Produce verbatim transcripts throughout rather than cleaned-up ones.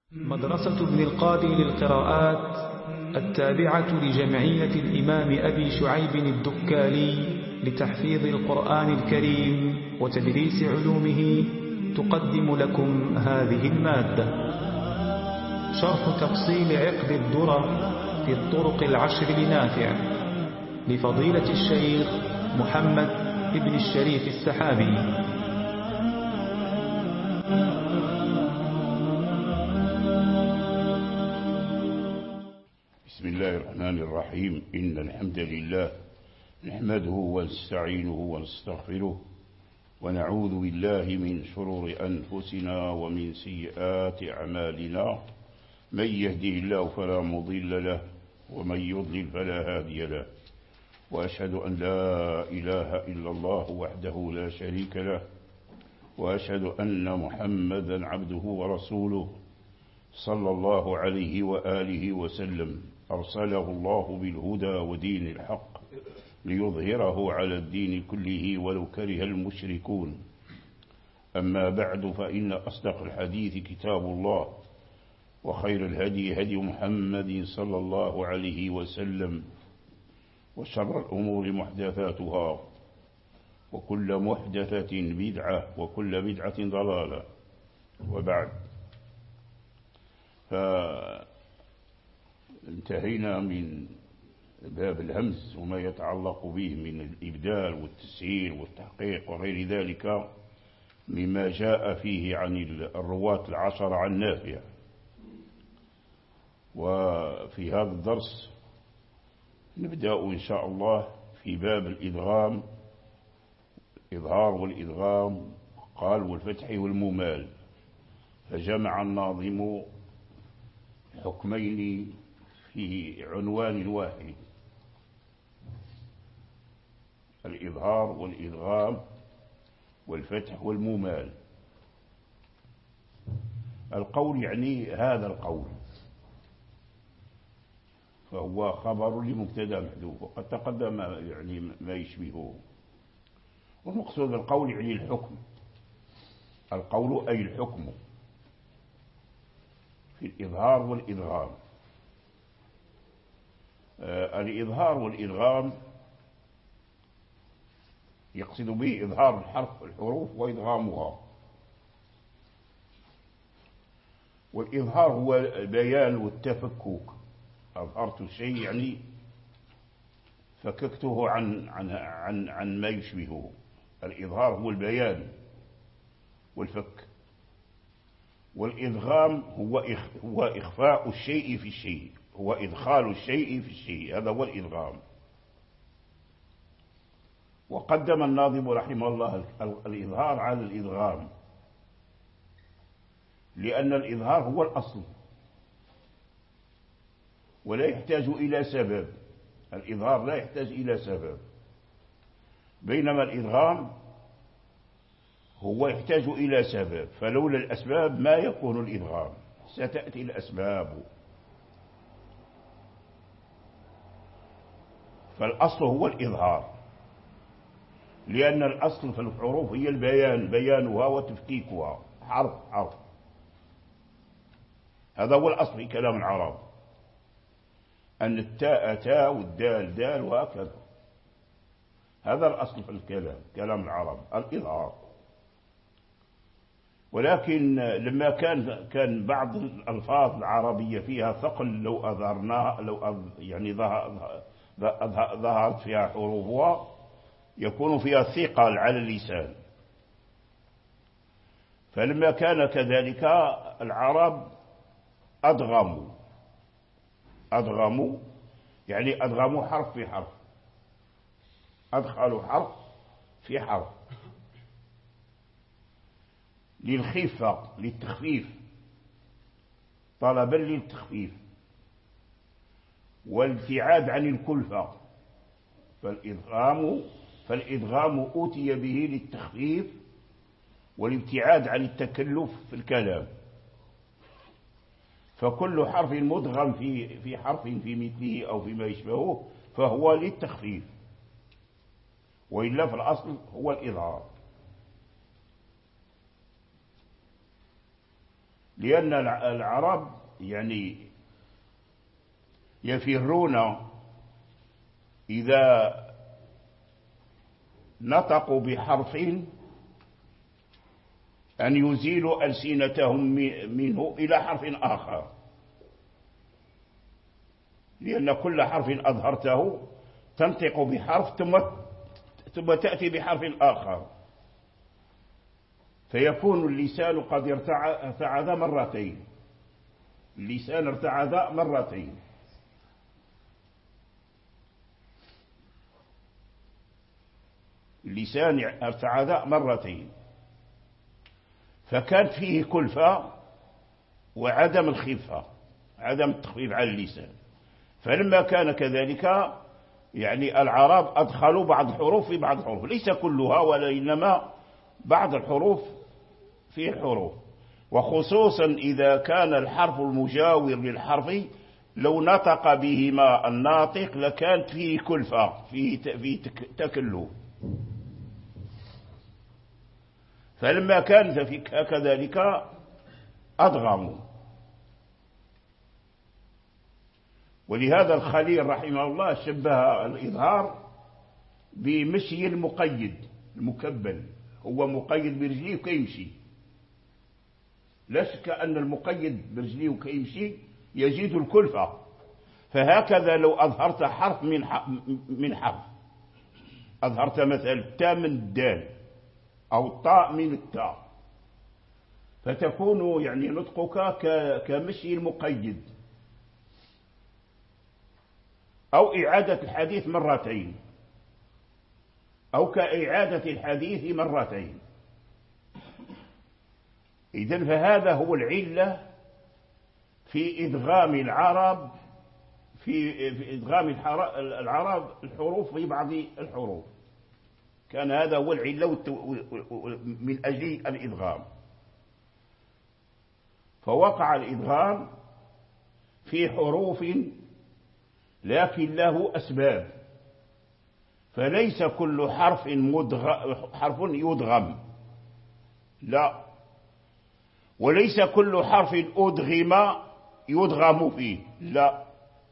مدرسة ابن القادر للقراءات التابعة لجمعية الإمام أبي شعيب الدكالي لتحفيظ القرآن الكريم وتدريس علومه تقدم لكم هذه المادة. شرح تفصيل عقد الدرر في الطرق العشر لنافع لفضيلة الشيخ محمد ابن الشريف السحابي. بسم الله الرحمن الرحيم. إن الحمد لله نحمده ونستعينه ونستغفره ونعوذ بالله من شرور أنفسنا ومن سيئات أعمالنا. من يهديه الله فلا مضل له ومن يضلل فلا هادي له، وأشهد أن لا إله إلا الله وحده لا شريك له، وأشهد أن محمدا عبده ورسوله صلى الله عليه وآله وسلم. أرسله الله بالهدى ودين الحق ليظهره على الدين كله ولو كره المشركون. أما بعد، فإن أصدق الحديث كتاب الله، وخير الهدي هدي محمد صلى الله عليه وسلم، وشر الأمور محدثاتها، وكل محدثة بدعة، وكل بدعة ضلالة. وبعد، فانتهينا من باب الهمز وما يتعلق به من الإبدال والتسهيل والتحقيق وغير ذلك مما جاء فيه عن الرواة العشر عن نافع. وفي هذا الدرس نبدأ إن شاء الله في باب الإدغام، الإظهار والإدغام، قال والفتح والممال. فجمع الناظم حكمين في عنوان واحد: الإظهار والإدغام والفتح والممال. القول يعني هذا القول، فهو خبر لمبتدا محذوف، وقد تقدم يعني ما يشبهه. والمقصود القول يعني الحكم، القول أي الحكم في الإظهار والإدغام. آه الإظهار والإدغام يقصد به إظهار الحرف الحروف وإدغامها. والإظهار هو البيان والتفكك. أظهرت الشيء يعني فككته عن, عن, عن, عن ما يشبهه. الإظهار هو البيان والفك. والإدغام هو, إخ هو إخفاء الشيء في الشيء، هو إدخال الشيء في الشيء، هذا هو الإدغام. وقدم الناظم رحمه الله الإظهار على الإدغام، لأن الإظهار هو الأصل ولا يحتاج إلى سبب. الإظهار لا يحتاج إلى سبب، بينما الإدغام هو يحتاج إلى سبب. فلولا الأسباب ما يكون الإدغام، ستأتي الأسباب. فالأصل هو الإظهار، لأن الأصل في الحروف هي البيان، بيانها وتفكيكها حرف حرف. هذا هو الأصل في كلام العرب، أن التاء تاء والدال دال وهكذا. هذا الأصل في الكلام، كلام العرب الإظهار. ولكن لما كان كان بعض الألفاظ العربية فيها ثقل، لو أظهرناها، لو أظ يعني ظهرت فيها حروفها يكون فيها ثقل على اللسان. فلما كان كذلك العرب أدغموا أدغموا يعني أدغموا حرف في حرف، أدخلوا حرف في حرف للخفة، للتخفيف، طلبا للتخفيف والابتعاد عن الكلفة. فالإدغام فالإدغام أوتي به للتخفيف والابتعاد عن التكلف في الكلام. فكل حرف مدغم في في حرف في مثله أو فيما يشبهه فهو للتخفيف، وإلا في الأصل هو الإظهار. لأن العرب يعني يفرون إذا نطقوا بحرف أن يزيلوا ألسنتهم منه إلى حرف آخر، لأن كل حرف أظهرته تنطق بحرف ثم ثم تأتي بحرف آخر، فيكون اللسان قد ارتعد مرتين، اللسان ارتعد مرتين. اللسان ارتعد مرتين، فكان فيه كلفة وعدم الخفة، عدم التخفيف على اللسان. فلما كان كذلك يعني العرب أدخلوا بعض الحروف في بعض الحروف، ليس كلها وإنما بعض الحروف في الحروف، وخصوصا إذا كان الحرف المجاور للحرف لو نطق بهما الناطق لكانت فيه كلفة، فيه تكلف. فلما كان كذلك أدغموا. ولهذا الخليل رحمه الله شبه الإظهار بمشي المقيد المكبل، هو مقيد برجليه وكيمشي، لا شك أن المقيد برجليه وكيمشي يزيد الكلفة. فهكذا لو أظهرت حرف من من حرف، أظهرت مثلا التاء من الدال أو الطاء من التاء، فتكون يعني نطقك كمشي المقيد، أو إعادة الحديث مرتين، أو كإعادة الحديث مرتين. إذن فهذا هو العلة في إدغام العرب في, في إدغام العرب الحروف في بعض الحروف، كان هذا هو العلة من أجل الإدغام. فوقع الإدغام في حروف لكن له أسباب، فليس كل حرف حرف يدغم، لا، وليس كل حرف أدغم يدغم فيه، لا،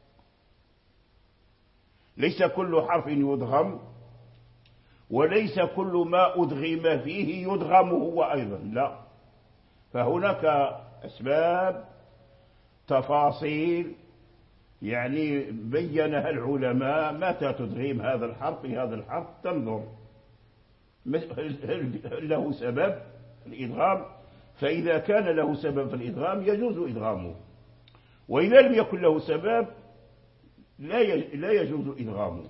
ليس كل حرف يدغم، وليس كل ما أدغم فيه يدغم هو أيضا، لا. فهناك أسباب تفاصيل يعني بينها العلماء متى تدغيم هذا الحرف في هذا الحرف، تنظر هل له سبب في الإدغام، فإذا كان له سبب في الإدغام يجوز إدغامه، وإذا لم يكن له سبب لا يجوز إدغامه.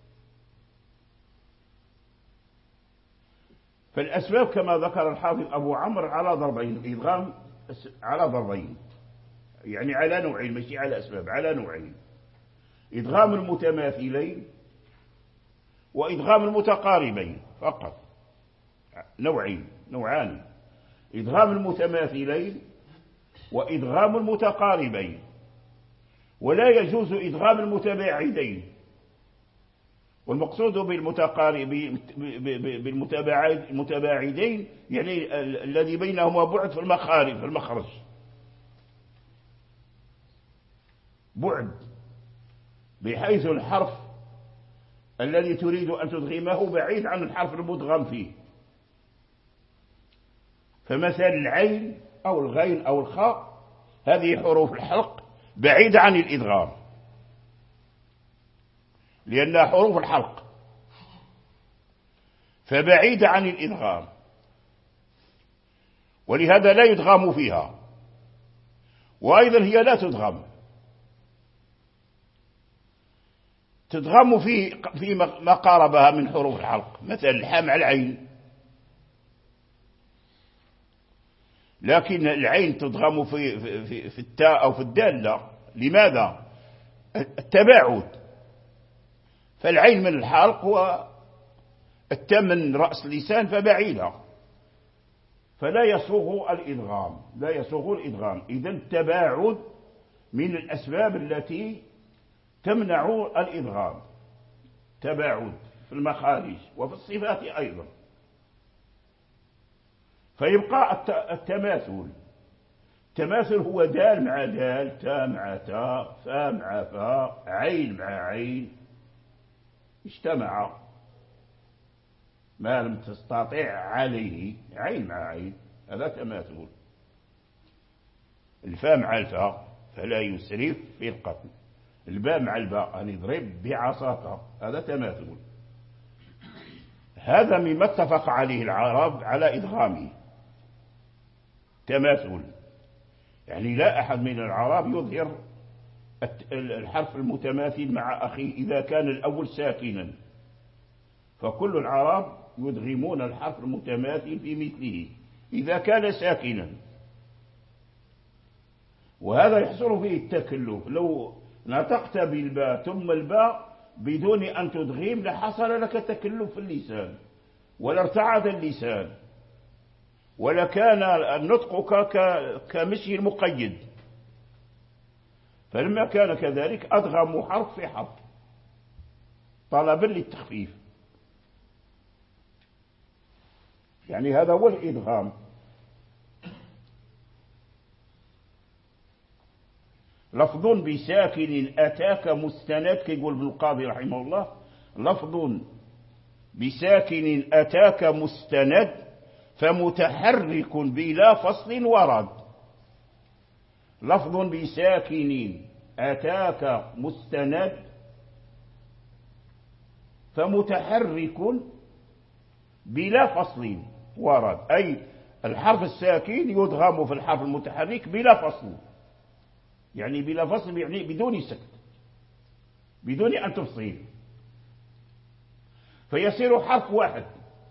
فالأسباب كما ذكر الحافظ أبو عمرو على ضربين، الإدغام على ضربين، يعني على نوعين، مش على أسباب، على نوعين: إدغام المتماثلين وإدغام المتقاربين فقط، نوعين نوعان: إدغام المتماثلين وإدغام المتقاربين. ولا يجوز إدغام المتباعدين، والمقصود بالمتباعدين يعني الذي بينهما بعد في المخارج في المخرج، بعد بحيث الحرف الذي تريد أن تدغمه بعيد عن الحرف المدغم فيه. فمثل العين أو الغين أو الخاء هذه حروف الحلق بعيدة عن الإدغام، لأنها حروف الحلق فبعيدة عن الإدغام، ولهذا لا يدغم فيها، وأيضا هي لا تدغم، تدغم في في ما قاربها من حروف الحلق، مثل الحاء مع العين، لكن العين تدغم في في في التاء أو في الدال لا. لماذا؟ التباعد، فالعين من الحلق والتاء من رأس اللسان فبعيدة، فلا يسوغ الإدغام، لا يسوغ الإدغام. إذن التباعد من الأسباب التي تمنع الإدغام، تباعد في المخارج وفي الصفات أيضا. فيبقى التماثل، التماثل هو دال مع دال، تاء مع تاء، فاء مع فاء، عين مع عين، اجتمع. ما لم تستطع عليه، عين مع عين، هذا تماثل. الفاء مع الفاء فلا يسرف في القتل، الباء مع الباء أن يضرب بعصاك، هذا تماثل. هذا مما اتفق عليه العرب على إدغامه، تماثل. يعني لا أحد من العرب يظهر الحرف المتماثل مع أخيه إذا كان الأول ساكنا، فكل العرب يدغمون الحرف المتماثل في مثله إذا كان ساكنا، وهذا يحصل فيه التكلف. لو نطقت بالباء ثم الباء بدون أن تدغم لحصل لك تكلف في اللسان، ولا ارتعد اللسان، ولكان نطقك كمشي المقيد. فلما كان كذلك أدغموا حرف في حرف طلبا للتخفيف. يعني هذا هو الإدغام. لفظ بساكن أتاك مستند، كيقول ابن القاضي رحمه الله، لفظ بساكن أتاك مستند فمتحرك بلا فصل ورد. لفظ بساكن أتاك مستند فمتحرك بلا فصل ورد، أي الحرف الساكن يدغم في الحرف المتحرك بلا فصل، يعني بلا فصل يعني بدون سكت، بدون أن تفصيل، فيصير حرف واحد.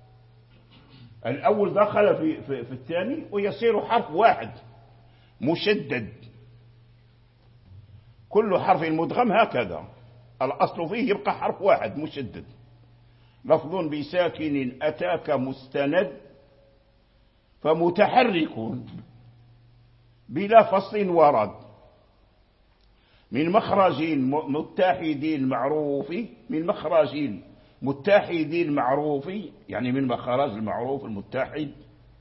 الأول دخل في, في, في الثاني ويصير حرف واحد مشدد. كل حرف مدغم هكذا، الأصل فيه يبقى حرف واحد مشدد. لفظ بساكن أتاك مستند فمتحرك بلا فصل ورد، من مخرج متحد معروف، من مخرج متحد معروف، يعني من مخرج المعروف المتحد.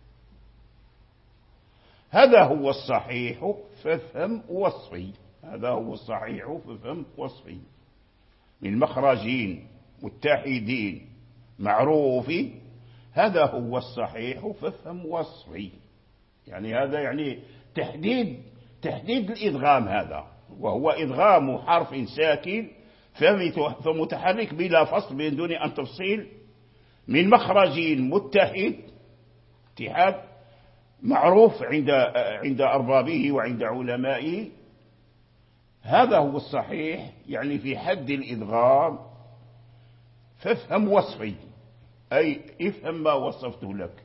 هذا هو الصحيح فافهم وصفي، هذا هو الصحيح فافهم وصفي. من مخرجين متحدين معروف، هذا هو الصحيح فافهم وصفي. يعني هذا يعني تحديد تحديد الإدغام، هذا وهو إدغام حرف ساكن فمتحرك بلا فصل بدون أن تفصيل، من مخرجين متحد، اتحاد معروف عند عند أربابه وعند علمائه. هذا هو الصحيح، يعني في حد الإدغام. فافهم وصفي، أي افهم ما وصفته لك.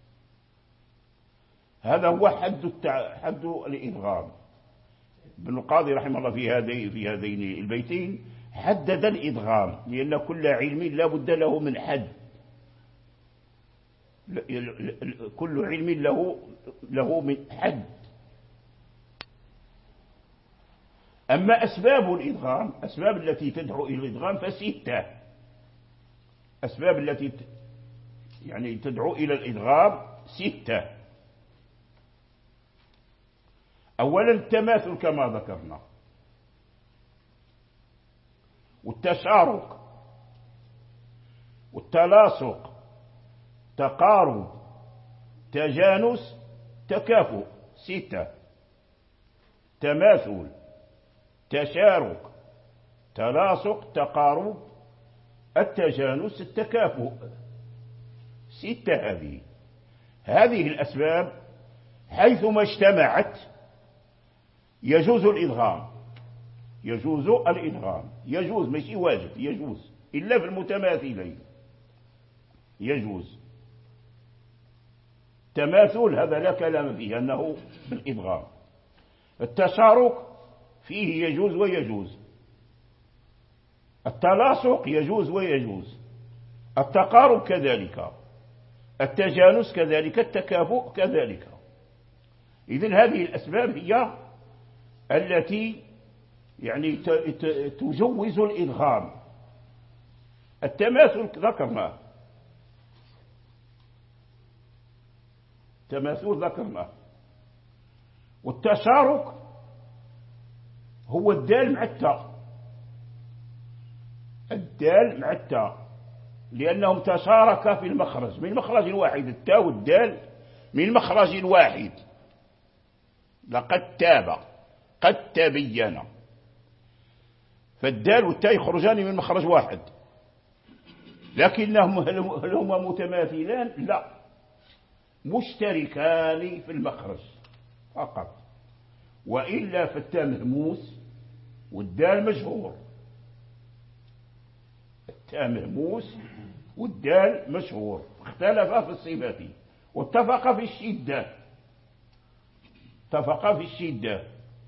هذا هو حد التع... حد الإدغام. ابن القاضي رحمه الله في هذين في هذين البيتين حدد الإدغام، لأن كل علم لا بد له من حد، كل علم له له من حد. أما أسباب الإدغام، أسباب التي تدعو إلى الإدغام فستة. أسباب التي يعني تدعو إلى الإدغام ستة. أولا التماثل كما ذكرنا، والتشارك، والتلاصق، تقارب، تجانس، تكافؤ. ستة: تماثل، تشارك، تلاصق، تقارب، التجانس، التكافؤ. ستة هذه هذه الأسباب حيثما اجتمعت يجوز الإدغام، يجوز الإدغام، يجوز ماشي واجب، يجوز، إلا في المتماثلين يجوز. تماثل هذا لا كلام فيه أنه بالإدغام. التشارك فيه يجوز ويجوز، التلاصق يجوز ويجوز، التقارب كذلك، التجانس كذلك، التكافؤ كذلك. إذن هذه الأسباب هي التي يعني تجوز الإدغام. التماثل ذكرناه، تماثل ذكرناه، والتشارك هو الدال مع التاء، الدال مع التاء، لأنهم تشاركا في المخرج من مخرج واحد، التاء والدال من مخرج واحد. لقد تاب، قد تبين، فالدال والتاء يخرجان من مخرج واحد، لكنهم هل هما متماثلان؟ لا، مشتركان في المخرج فقط، وإلا فالتاء مهموس والدال مجهور، التاء مهموس والدال مشهور، اختلفا في الصفات واتفقا في الشدة، اتفقا في الشدة.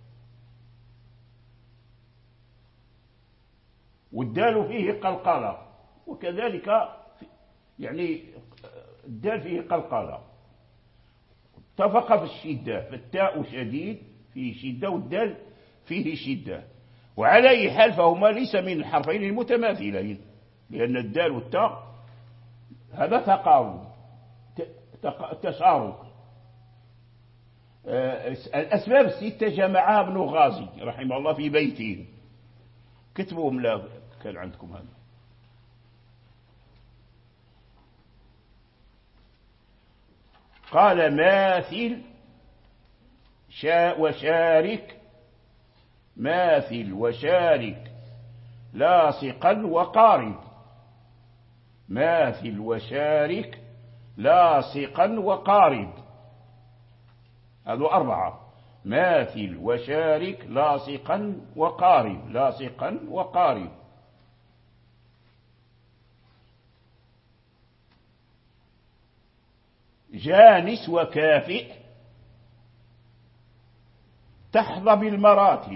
والدال فيه قلقلة، وكذلك يعني الدال فيه قلقلة، اتفقا في الشدة، فالتاء شديد فيه شدة والدال فيه شدة. وعلى أي حال فهما ليس من الحرفين المتماثلين، لأن الدال والتاء هذا تقارب، تشارك. الأسباب الستة جمعها ابن غازي رحمه الله في بيتين، كتبوهم، لا كان عندكم هذا. قال ماثل شاء وشارك، ماثل وشارك لاصقا وقارب، ماثل وشارك لاصقا وقارب، هذو أربعة، ماثل وشارك لاصقا وقارب، لاصقا وقارب. جانس وكافئ تحظى بالمراتب،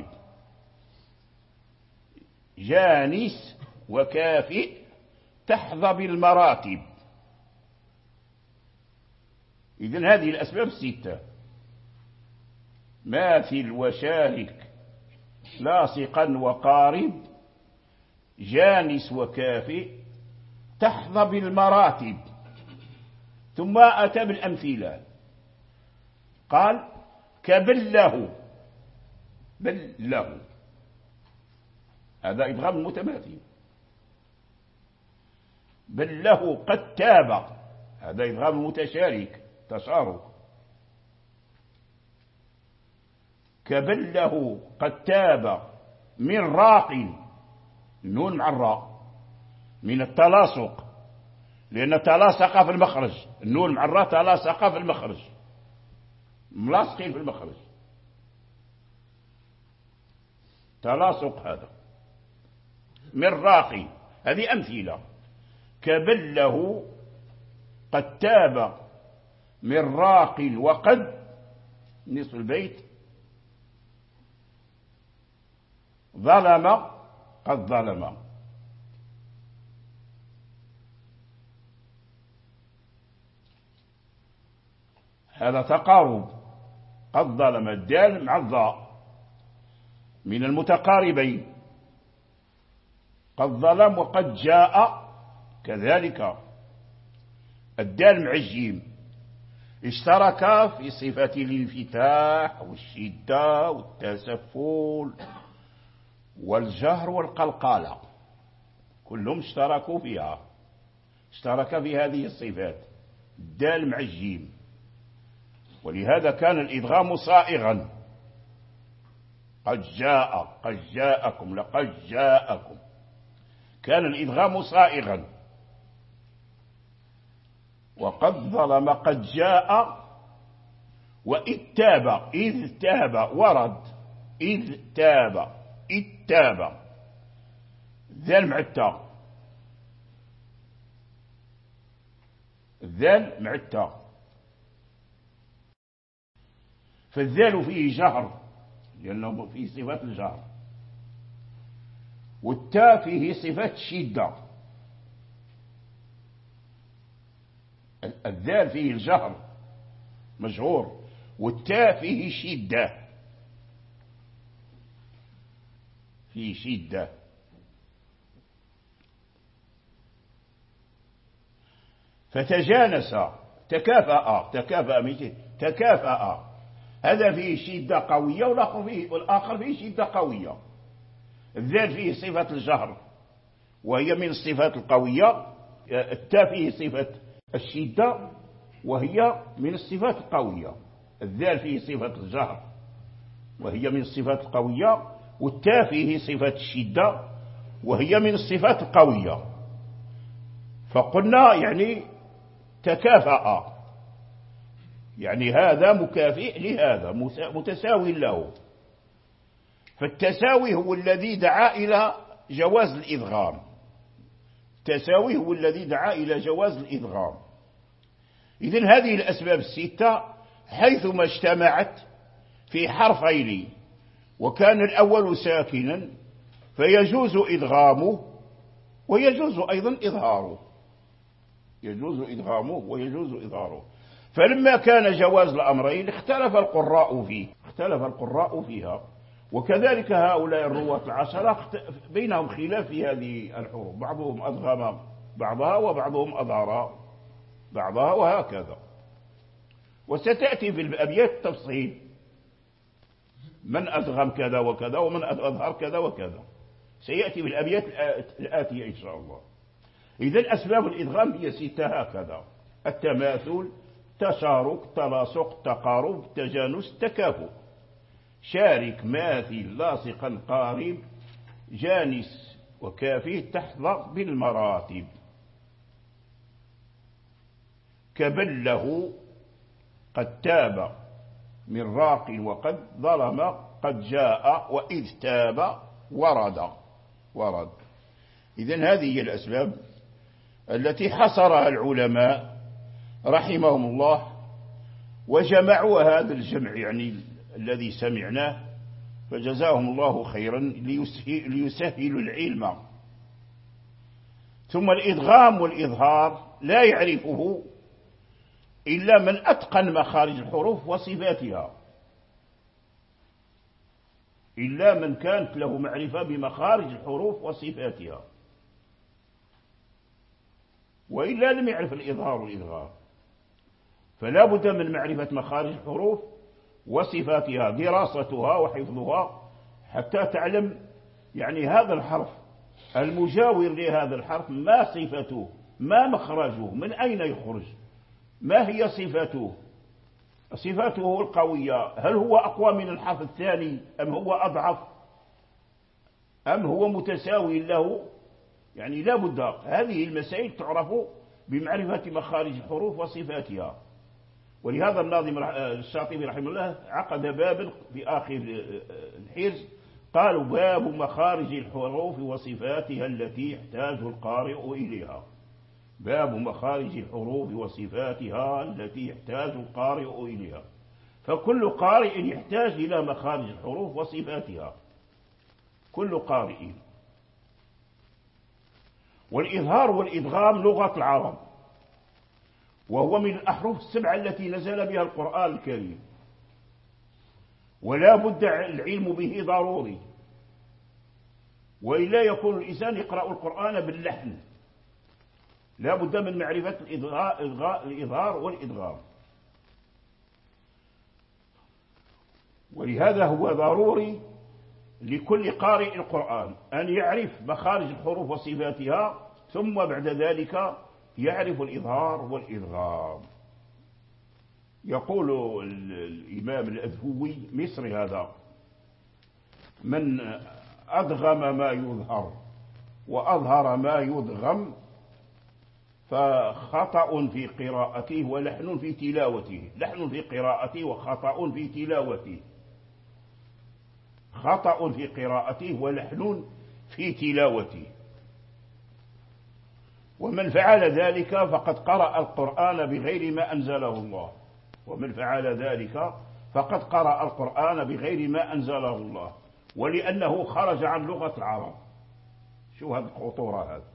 جانس وكافئ تحظى بالمراتب. إذن هذه الأسباب الستة، ماثل وشارك لاصقا وقارب، جانس وكافئ تحظى بالمراتب. ثم أتى بالأمثلة، قال كبله، بل له، هذا إدغام متماثل. بل له قد تاب، هذا إدغام متشارك، تشارك. كبل له قد تاب من راق، النون مع الراء من التلاصق، لأن تلاصق في المخرج، النون مع الراء تلاصق في المخرج، ملاصقين في المخرج، تلاصق هذا. من راق، هذه أمثلة. كبل له قد تاب من راق وقد، نصف البيت، ظلم قد ظلم. هذا تقارب، قد ظلم، الدال مع الظاء من المتقاربين، قد ظلم وقد جاء كذلك، الدال مع الجيم، اشتركا في صفة الانفتاح والشدة والتسفل والجهر والقلقالة، كلهم اشتركوا فيها، اشترك في هذه الصفات، الدال مع الجيم. ولهذا كان الإدغام صائغا، قد جاء، قد جاءكم، لقد جاءكم، كان الإدغام صائغا. وقد ظلم قد جاء، وإذ تاب، إذ تاب ورد، إذ تاب، إذ تاب، ذال مع التاء، الذال مع التاء، فالذال فيه جهر لأنه فيه صفات الجهر، والتاء فيه صفات الشدة. الذال فيه الجهر مجهور، والتاء فيه شدة، فيه شدة. فتجانس، تكافأ، تكافأ مثل تكافأ، هذا فيه شدة قوية والآخر فيه, والآخر فيه شدة قوية. الذال فيه صفة الجهر وهي من الصفات القوية، التاء فيه صفة الشدة وهي من الصفات القوية. الذال فيه صفة الجهر وهي من الصفات القوية، والتاء فيه صفة الشدة وهي من الصفات القوية. فقلنا يعني تكافأ، يعني هذا مكافئ لهذا متساوي له. فالتساوي هو الذي دعا إلى جواز الإدغام، التساوي هو الذي دعا إلى جواز الإدغام. إذن هذه الأسباب الستة حيثما اجتمعت في حرفين وكان الأول ساكنا فيجوز إدغامه ويجوز أيضا إظهاره، يجوز إدغامه ويجوز إظهاره. فلما كان جواز الأمرين اختلف القراء فيه، اختلف القراء فيها. وكذلك هؤلاء الرواة العشرة بينهم خلاف في هذه الحروف، بعضهم أدغم بعضها وبعضهم أظهر بعضها وهكذا. وستأتي في الأبيات تفصيل من أدغم كذا وكذا ومن أظهر كذا وكذا، سيأتي في الأبيات الآتية إن شاء الله. إذن أسباب الإدغام هي ستة هكذا: التماثل، تشارك، تلاصق، تقارب، تجانس، تكافؤ. شارك، ماثل، لاصقا، قارب، جانس وكافي، تحظى بالمراتب. كبله قد تاب من راق وقد ظلم قد جاء وإذ تاب ورد ورد. إذن هذه هي الأسباب التي حصرها العلماء رحمهم الله وجمعوا هذا الجمع يعني الذي سمعناه، فجزاهم الله خيرا ليسهلوا العلم. ثم الإدغام والإظهار لا يعرفه إلا من أتقن مخارج الحروف وصفاتها، إلا من كانت له معرفة بمخارج الحروف وصفاتها، وإلا لم يعرف الإظهار والإدغام. فلا بد من معرفة مخارج الحروف وصفاتها، دراستها وحفظها، حتى تعلم يعني هذا الحرف المجاور لهذا الحرف ما صفته، ما مخرجه، من أين يخرج، ما هي صفته، صفاته القوية، هل هو أقوى من الحرف الثاني أم هو أضعف أم هو متساوي له. يعني لا بد هذه المسائل تعرف بمعرفة مخارج الحروف وصفاتها. ولهذا الناظم الشاطبي رحمه الله عقد باب في آخر الحرز قالوا: باب مخارج الحروف وصفاتها التي يحتاج القارئ إليها. باب مخارج الحروف وصفاتها التي يحتاج القارئ إليها. فكل قارئ يحتاج إلى مخارج الحروف وصفاتها، كل قارئ. والإظهار والإدغام لغة العرب، وهو من الأحرف السبعة التي نزل بها القرآن الكريم، ولا بد العلم به ضروري، وإلا يكون الإنسان يقرأ القرآن باللحن. لا بد من معرفة الإظهار والإدغام. ولهذا هو ضروري لكل قارئ القرآن أن يعرف مخارج الحروف وصفاتها، ثم بعد ذلك يعرف الإظهار والإدغام. يقول الإمام الأذهوي مصري هذا: من أدغم ما يظهر وأظهر ما يدغم فخطأ في قراءته ولحن في تلاوته. لحن في قراءته وخطأ في تلاوته، خطأ في قراءته ولحن في تلاوته. ومن فعل ذلك فقد قرأ القرآن بغير ما أنزله الله. ومن فعل ذلك فقد قرأ القرآن بغير ما أنزله الله، ولأنه خرج عن لغة العرب. شو هذه الخطورة؟ هذا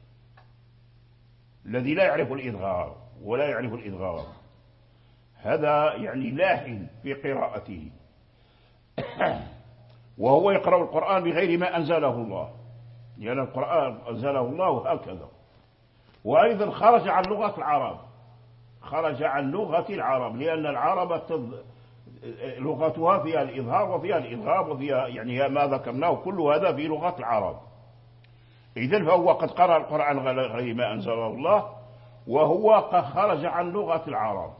الذي لا يعرف الإدغام ولا يعرف الإدغام، هذا يعني لاحن في قراءته وهو يقرأ القرآن بغير ما أنزله الله، لأن يعني القرآن أنزله الله هكذا. وأيضا خرج عن لغة العرب، خرج عن لغة العرب، لأن العرب لغتها فيها الإظهار وفيها الإدغام وفيها يعني ما ذكرناه كل هذا في لغة العرب. إذن فهو قد قرأ القرآن غير ما أنزله الله، وهو قد خرج عن لغة العرب،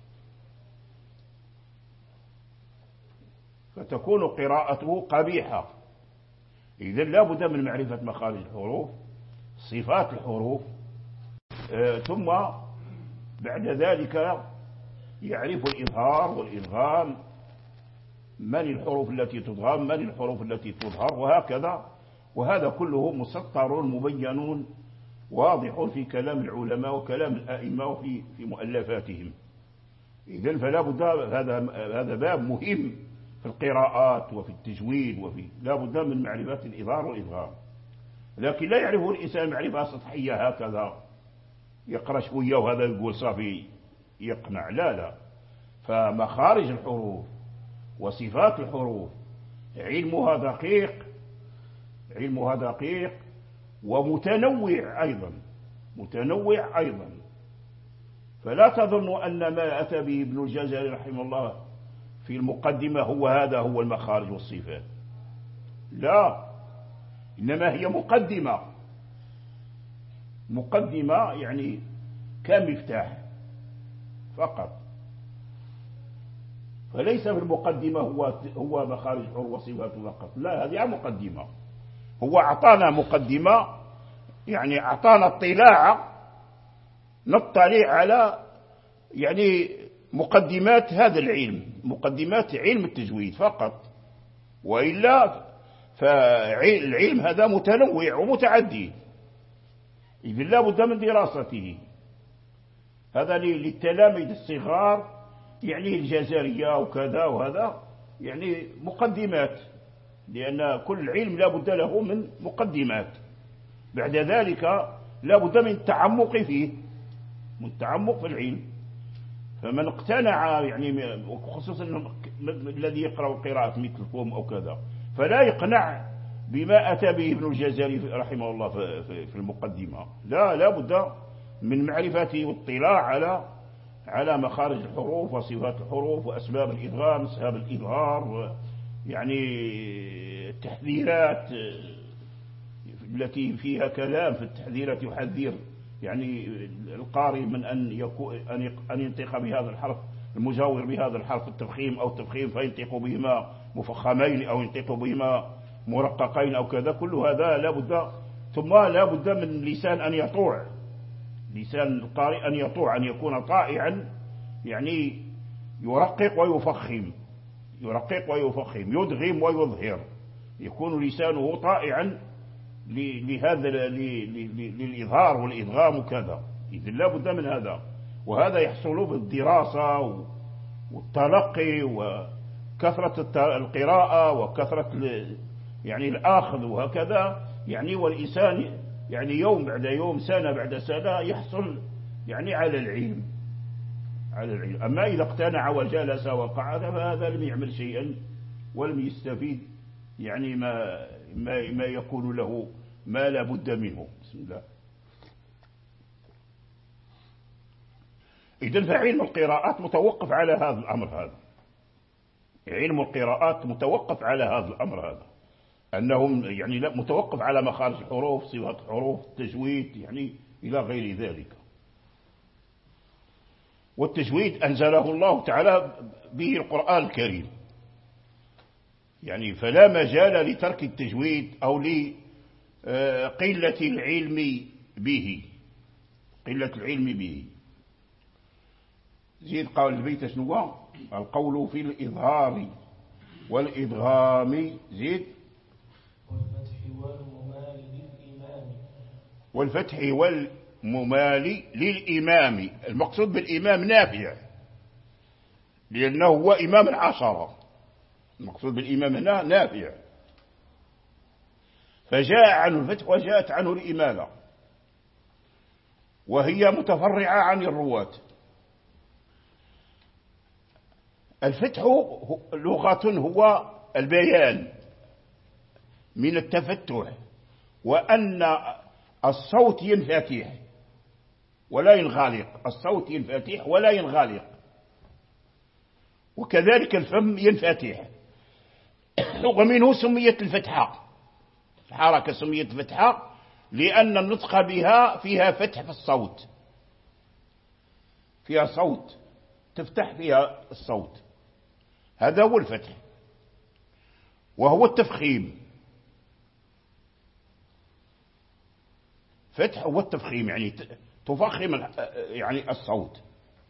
فتكون قراءته قبيحة. إذن لا بد من معرفة مخارج الحروف، صفات الحروف، آه ثم بعد ذلك يعرف الإظهار والإدغام، من الحروف التي تدغم، من الحروف التي تظهر، وهكذا. وهذا كله مسطر مبين واضح في كلام العلماء وكلام الأئمة وفي في مؤلفاتهم. إذن فلا بد، هذا هذا باب مهم في القراءات وفي التجويد، وفي لا بد من معرفة الإظهار والإدغام. لكن لا يعرفه الإنسان معرفة سطحية هكذا، يقرأ شوية وهذا يقول صافي يقنع، لا لا. فمخارج الحروف وصفات الحروف علمها دقيق، علمها دقيق ومتنوع أيضا، متنوع أيضا. فلا تظنوا أن ما أتى به ابن الجزري رحمه الله في المقدمة هو هذا هو المخارج والصفات، لا، إنما هي مقدمة، مقدمة يعني كمفتاح فقط. فليس في المقدمة هو هو مخارج الحروف وصفات فقط، لا، هذه مقدمة. هو أعطانا مقدمة، يعني أعطانا اطلاع نطلع على يعني مقدمات هذا العلم، مقدمات علم التجويد فقط، وإلا فالعلم هذا متنوع ومتعدي، إذن لا بد من دراسته. هذا للتلاميذ الصغار يعني الجزرية وكذا وهذا يعني مقدمات، لأن كل علم لا بد له من مقدمات. بعد ذلك لا بد من التعمق فيه، من التعمق في العلم. فمن اقتنع يعني خصوصا الذي يقرأ القراءة مثلكم أو كذا، فلا يقنع بما أتى به ابن الجزري رحمه الله في المقدمة، لا، لا بد من معرفته واطلاع على على مخارج الحروف وصفات الحروف وأسباب الإدغام، أسباب الإظهار، يعني التحذيرات التي فيها كلام. في التحذيرات يحذر يعني القارئ من أن يكون أن ينطق بهذا الحرف المجاور بهذا الحرف التفخيم أو التفخيم فينطق بهما مفخمين أو ينطق بهما مرققين أو كذا، كل هذا لا بد. ثم لا بد من لسان أن يطوع، لسان القارئ أن يطوع، أن يكون طائعا، يعني يرقق ويفخم، يرقق ويفخم، يدغم ويظهر، يكون لسانه طائعا لهذا للإظهار والإدغام وكذا. إذن لا بد من هذا، وهذا يحصل بالدراسة والتلقي وكثرة القراءة وكثرة يعني الآخذ وهكذا، يعني والإنسان يعني يوم بعد يوم سنة بعد سنة يحصل يعني على العلم، على العلم. أما إذا اقتنع وجلس وقعد فهذا لم يعمل شيئا ولم يستفيد يعني ما ما ما يكون له ما لا بد منه. بسم الله. إذن فعلم القراءات متوقف على هذا الأمر، هذا علم القراءات متوقف على هذا الأمر، هذا أنهم يعني لا متوقف على مخارج الحروف، صفات الحروف، التجويد يعني إلى غير ذلك. والتجويد أنزله الله تعالى به القرآن الكريم، يعني فلا مجال لترك التجويد أو لقلة العلم به، قلة العلم به. زيد قال البيت شنو؟ القول في الإظهار والإدغام، زيد والفتح والممال للإمام. المقصود بالإمام نافع، لأنه هو إمام العشرة، المقصود بالإمام هنا نافع، فجاء عنه الفتح وجاءت عنه الإمالة، وهي متفرعة عن الرواة. الفتح لغة هو البيان من التفتح، وأن الصوت ينفتح ولا ينغلق، الصوت ينفتح ولا ينغلق. وكذلك الفم ينفتح، ومنه سميت الفتحة. الحركة سميت فتحة لأن النطق بها فيها فتح في الصوت، فيها صوت تفتح فيها الصوت، هذا هو الفتح. وهو التفخيم، فتح هو التفخيم، يعني تفخم يعني الصوت.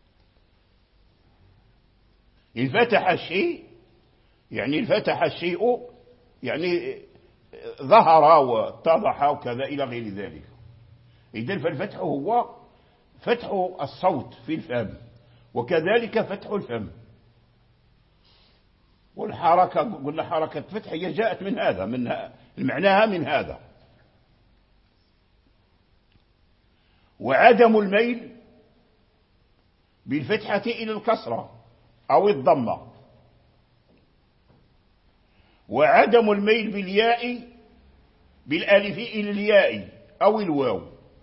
انفتح الشيء يعني انفتح الشيء يعني ظهر واتضح وكذا إلى غير ذلك. إذن فالفتح هو فتح الصوت في الفم، وكذلك فتح الفم. والحركة قلنا حركة فتح هي جاءت من هذا، من معناها من هذا. وعدم الميل بالفتحة إلى الكسرة أو الضمة، وعدم الميل بالياء بالالف إلى الياء أو الواو،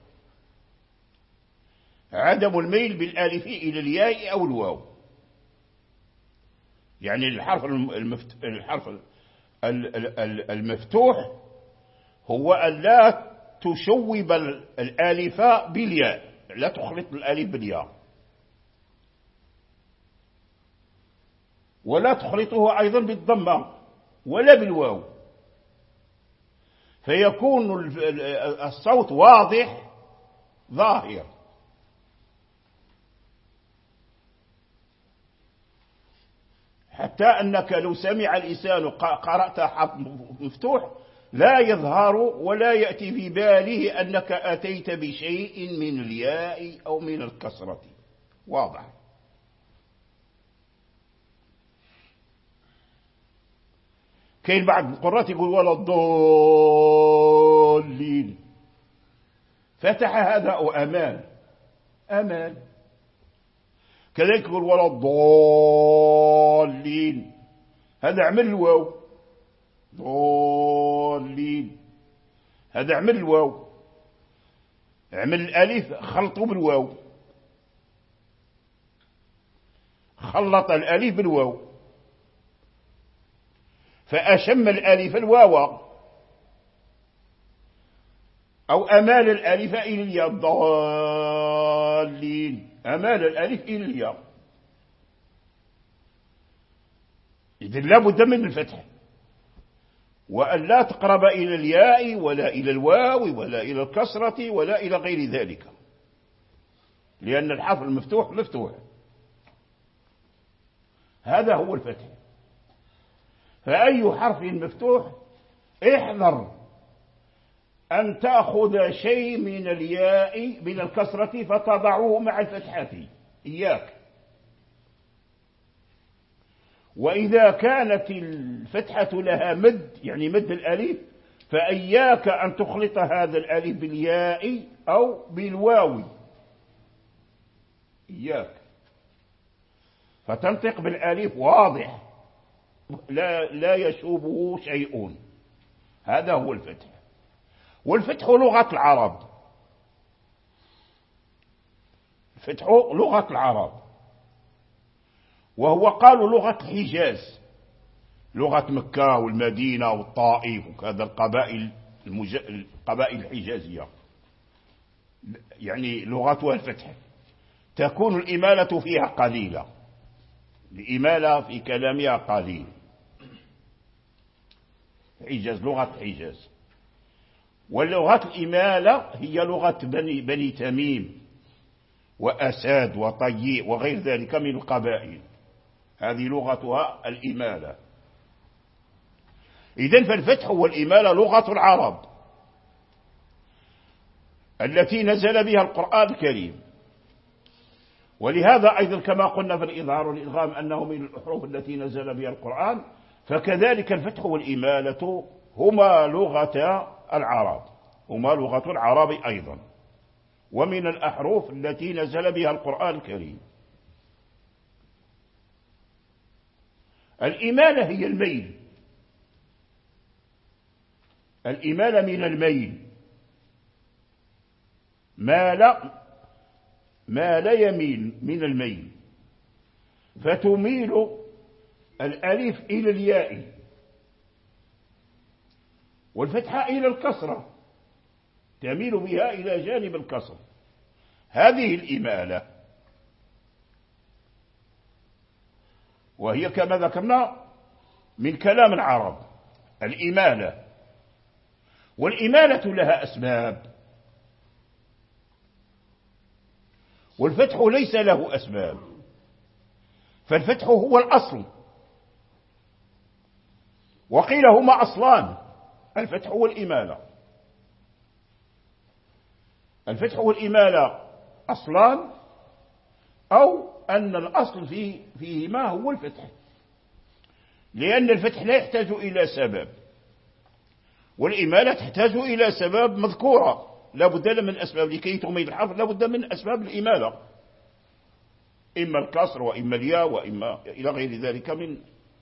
عدم الميل بالالف إلى الياء أو الواو، يعني الحرف الحرف المفتوح هو أن لا تشوب الالف بالياء، لا تخلط الالف بالياء، ولا تخلطه أيضا بالضمة ولا بالواو، فيكون الصوت واضح ظاهر. حتى أنك لو سمع الإنسان قرأت حرف مفتوح لا يظهر ولا يأتي في باله أنك أتيت بشيء من الياء أو من الكسرة، واضح. كاين بعض القراء يقول ولا الضالين، فتح هذا أو أمان أمان. كذلك يقول ولا الضالين، هذا عمل الواو، ضالين هذا عمل الواو، عمل الألف خلطوا بالواو، خلط الألف بالواو فأشم الألف الواو، أو أمال الألف إلى الياء، الضالين أمال الألف إلى الياء. إذن لا بد من الفتح، وأن لا تقرب إلى الياء ولا إلى الواو ولا إلى الكسرة ولا إلى غير ذلك، لأن الحرف المفتوح مفتوح، هذا هو الفتح. فأي حرف مفتوح احذر أن تأخذ شيء من الياء من الكسرة فتضعه مع الفتحة، إياك. وإذا كانت الفتحة لها مد يعني مد الألف، فإياك أن تخلط هذا الألف بالياء أو بالواو، إياك، فتنطق بالألف واضح لا, لا يشوبه شيء، هذا هو الفتح. والفتح لغة العرب، الفتح لغة العرب، وهو قالوا لغة الحجاز، لغة مكة والمدينة والطائف وكذا القبائل المج... القبائل الحجازية، يعني لغتها الفتح، تكون الإمالة فيها قليلة، الإمالة في كلامها قليل. حجاز لغة حجاز. واللغة الإمالة هي لغة بني, بني تميم وأساد وطيء وغير ذلك من القبائل، هذه لغتها الإمالة. إذن فالفتح والإمالة لغة العرب التي نزل بها القرآن الكريم. ولهذا أيضا كما قلنا في الإظهار والإدغام أنه من الحروف التي نزل بها القرآن، فكذلك الفتح والإمالة هما لغة العرب، هما لغة العرب أيضا، ومن الأحرف التي نزل بها القرآن الكريم. الإمالة هي الميل، الإمالة من الميل، ما لا ما لا يميل من الميل، فتميل الألف إلى الياء، والفتحة إلى الكسرة تميل بها إلى جانب الكسر، هذه الإمالة، وهي كما ذكرنا من كلام العرب الإمالة. والإمالة لها أسباب، والفتح ليس له أسباب، فالفتح هو الأصل، وقيل هما أصلان، الفتح والإمالة. الفتح والإمالة أصلان، أو أن الأصل فيه فيهما هو الفتح، لأن الفتح لا يحتاج إلى سبب، والإمالة تحتاج إلى سبب مذكورة، لا بد من أسباب لكي تميز الحرف، لا بد من أسباب الإمالة، إما الكسر وإما الياء وإما إلى غير ذلك من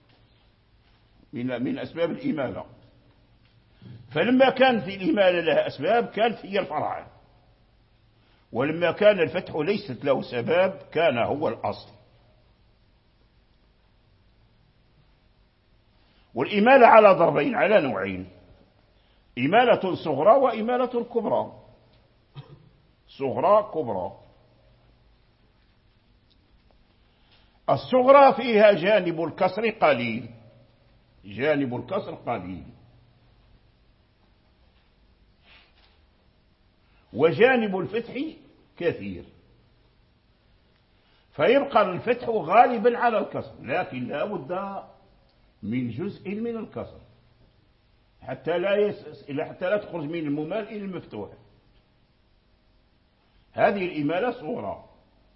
من من أسباب الإمالة. فلما كان في الإمالة لها أسباب كانت هي الفرع، ولما كان الفتح ليست له سبب كان هو الأصل. والإمالة على ضربين، على نوعين، إمالة صغرى وإمالة كبرى. صغرى كبرى. الصغرى فيها جانب الكسر قليل، جانب الكسر قليل، وجانب الفتح كثير، فيبقى الفتح غالبا على الكسر، لكن لا بد من جزء من الكسر حتى لا يس... حتى لا تخرج من الممال إلى المفتوح. هذه الإمالة صغرى.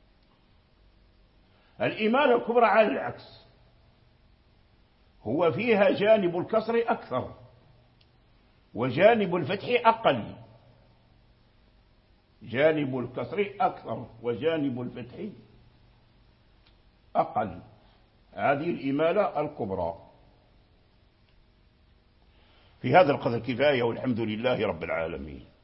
الإمالة الكبرى على العكس، هو فيها جانب الكسر أكثر وجانب الفتح أقل، جانب الكسر أكثر وجانب الفتح أقل. هذه الإمالة الكبرى. في هذا القدر كفاية، والحمد لله رب العالمين.